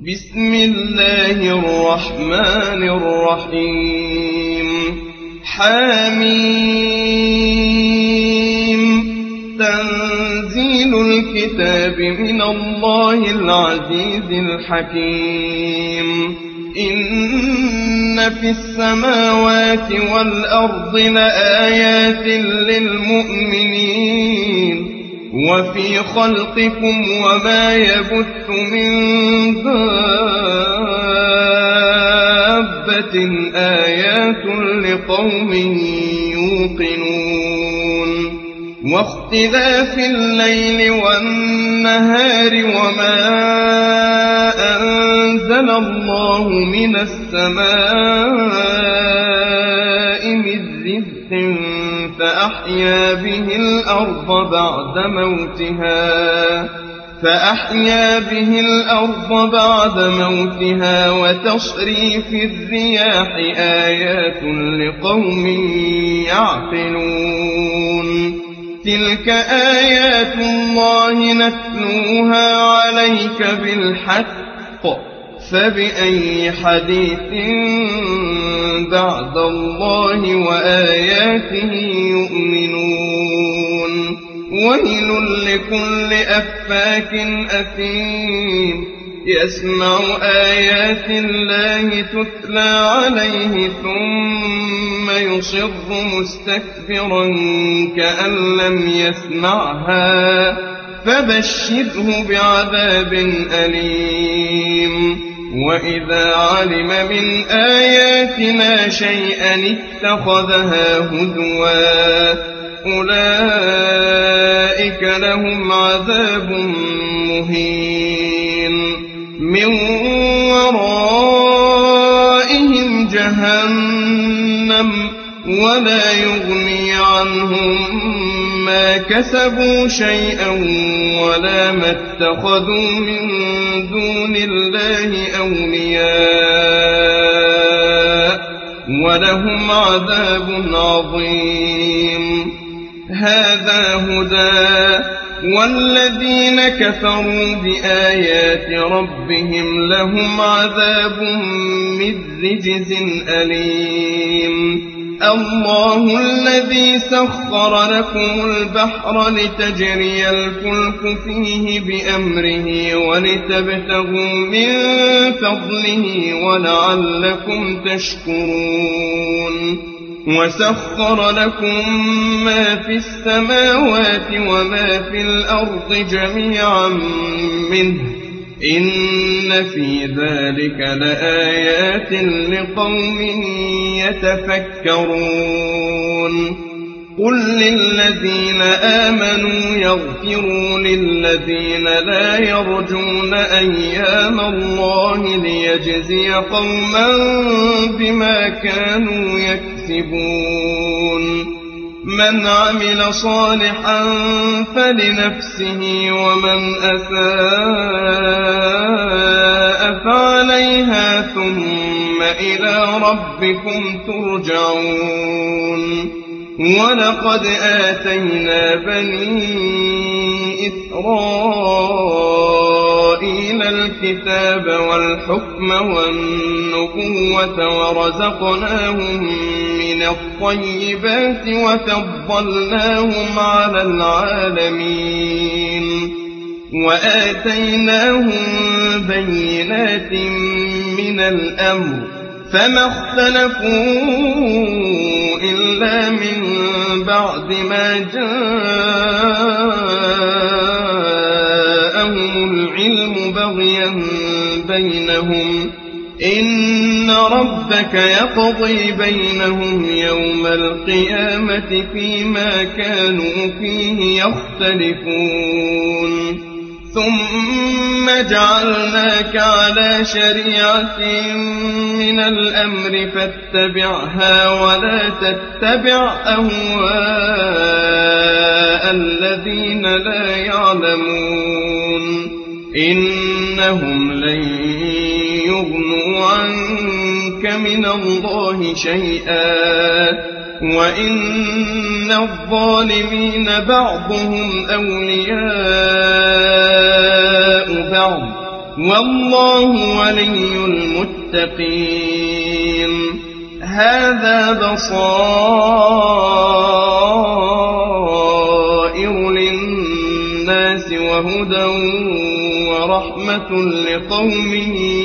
بسم الله الرحمن الرحيم حميم تنزيل الكتاب من الله العزيز الحكيم إن في السماوات والأرض لآيات للمؤمنين وفي خلقكم وما يبث من دابة آيات لقوم يوقنون واختلاف الليل والنهار وما أنزل الله من السماء من رزق فأحيا به الأرض بعد موتها وتصريف الرياح آيات لقوم يعقلون تلك آيات الله نتلوها عليك بالحق فبأي حديث بعد الله وآياته يؤمنون ويل لكل أفاك أثيم يسمع آيات الله تتلى عليه ثم يصر مستكبرا كأن لم يسمعها فبشره بعذاب أليم وإذا علم من آياتنا شيئا اتخذها هزوا أولئك لهم عذاب مهين من ورائهم جهنم ولا يغني عنهم ما كسبوا شيئا ولا ما اتخذوا من دون الله أولياء ولهم عذاب عظيم هذا هدى والذين كفروا بآيات ربهم لهم عذاب من رجز أليم الله الذي سخر لكم البحر لتجري الفلك فيه بأمره ولتبتغوا من فضله ولعلكم تشكرون وسخر لكم ما في السماوات وما في الأرض جميعا منه إن في ذلك لآيات لقوم يتفكرون قل للذين آمنوا يغفروا للذين لا يرجون أيام الله ليجزي قوما بما كانوا يكسبون من عمل صالحا فلنفسه ومن أساء فعليها ثم إلى ربكم ترجعون ولقد آتينا بني إسرائيل الكتاب والحكم والنبوة ورزقناهم من الطيبات وفضلناهم على العالمين وآتيناهم بينات من الأمر فما اختلفوا إلا من بعد ما جاءهم العلم بغيا بينهم إن ربك يقضي بينهم يوم القيامة فيما كانوا فيه يختلفون ثم جعلناك على شريعة من الأمر فاتبعها ولا تتبع أهواء الذين لا يعلمون إنهم لن يغنوا عنك من الله شيئا وإن الظالمين بعضهم أولياء بعض والله ولي المتقين. هذا بصائر للناس وهدى ورحمة لقوم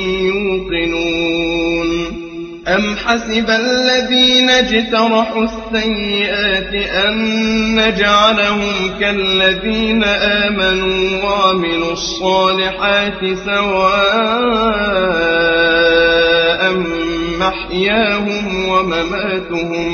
يوقنون. أم حسب الذين اجترحوا السيئات أن نجعلهم كالذين آمنوا وعملوا الصالحات سواء محياهم ومماتهم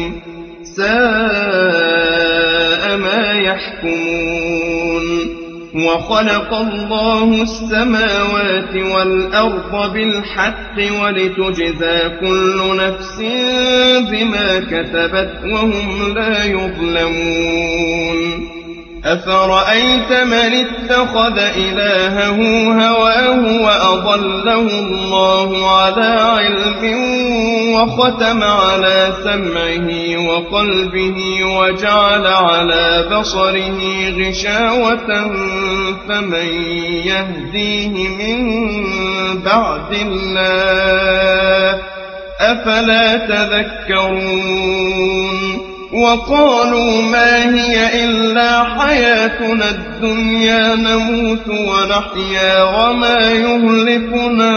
ساء ما يحكمون. وخلق الله السماوات والأرض بالحق ولتجزى كل نفس بما كسبت وهم لا يظلمون. أفرأيت من اتخذ إلهه هواه وأضله الله على علم وختم على سمعه وقلبه وجعل على بصره غشاوة فمن يهديه من بعد الله أفلا تذكرون. وقالوا ما هي إلا حياتنا الدنيا نموت ونحيا وما يهلكنا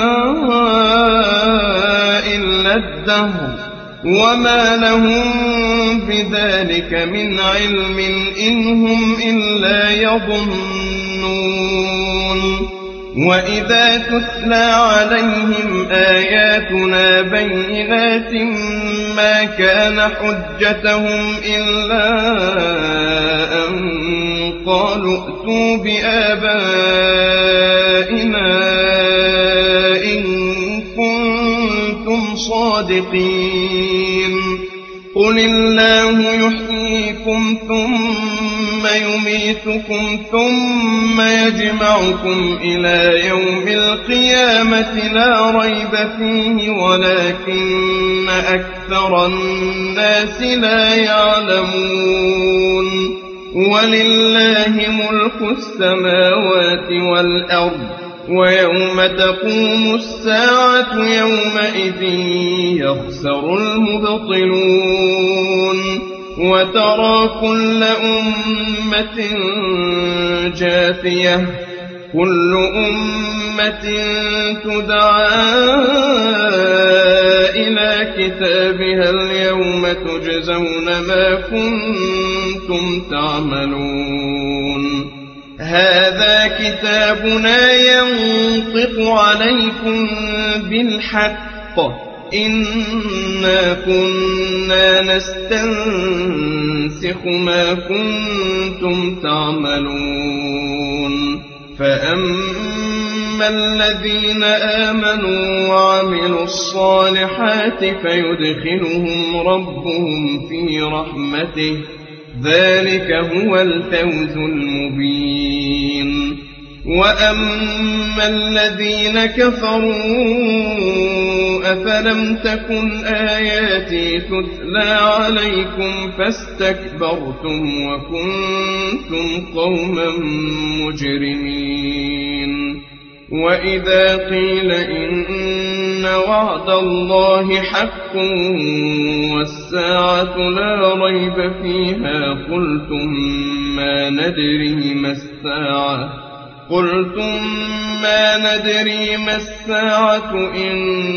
إلا الدهر وما لهم بذلك من علم إن هم إلا يظنون. وإذا تتلى عليهم آياتنا بينات ما كان حجتهم إلا أن قالوا ائتوا بآبائنا إن كنتم صادقين. قل الله يحييكم ثم يميتكم ثم يجمعكم إلى يوم القيامة لا ريب فيه ولكن أكثر الناس لا يعلمون. ولله ملك السماوات والأرض ويوم تقوم الساعة يومئذ يخسر المبطلون. وترى كل أمة جاثية كل أمة تدعى إلى كتابها اليوم تجزون ما كنتم تعملون. هذا كتابنا ينطق عليكم بالحق إنا كنا نستنسخ ما كنتم تعملون. فأما الذين آمنوا وعملوا الصالحات فيدخلهم ربهم في رحمته ذلك هو الفوز المبين. وأما الذين كفروا أفلم تكن آياتي تتلى عليكم فاستكبرتم وكنتم قوما مجرمين. وإذا قيل إن وعد الله حق والساعة لا ريب فيها قلتم ما ندري ما الساعة إن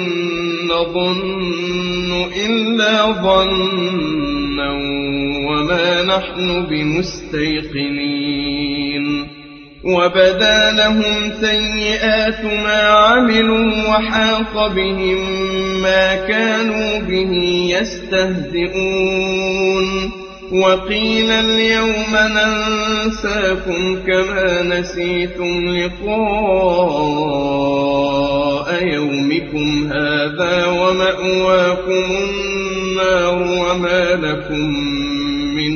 نظن إلا ظنا وما نحن بمستيقنين. وبدا لهم سيئات ما عملوا وحاق بهم ما كانوا به يستهزئون. وقيل اليوم ننساكم كما نسيتم لقاء يومكم هذا ومأواكم النار وما لكم من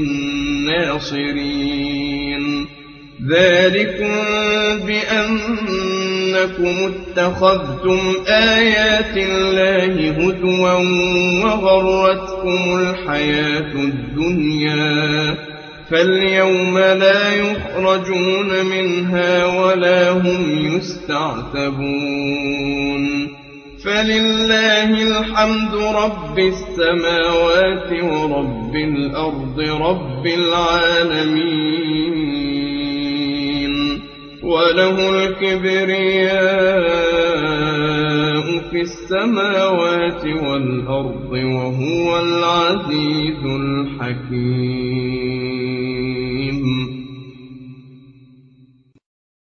ناصرين. ذلكم بأنكم اتخذتم آيات الله هزوا وغرتكم الحياة الدنيا فاليوم لا يخرجون منها ولا هم يستعتبون فلله الحمد رب السماوات ورب الأرض رب العالمين وله الكبرياء في السماوات والأرض وهو العزيز الحكيم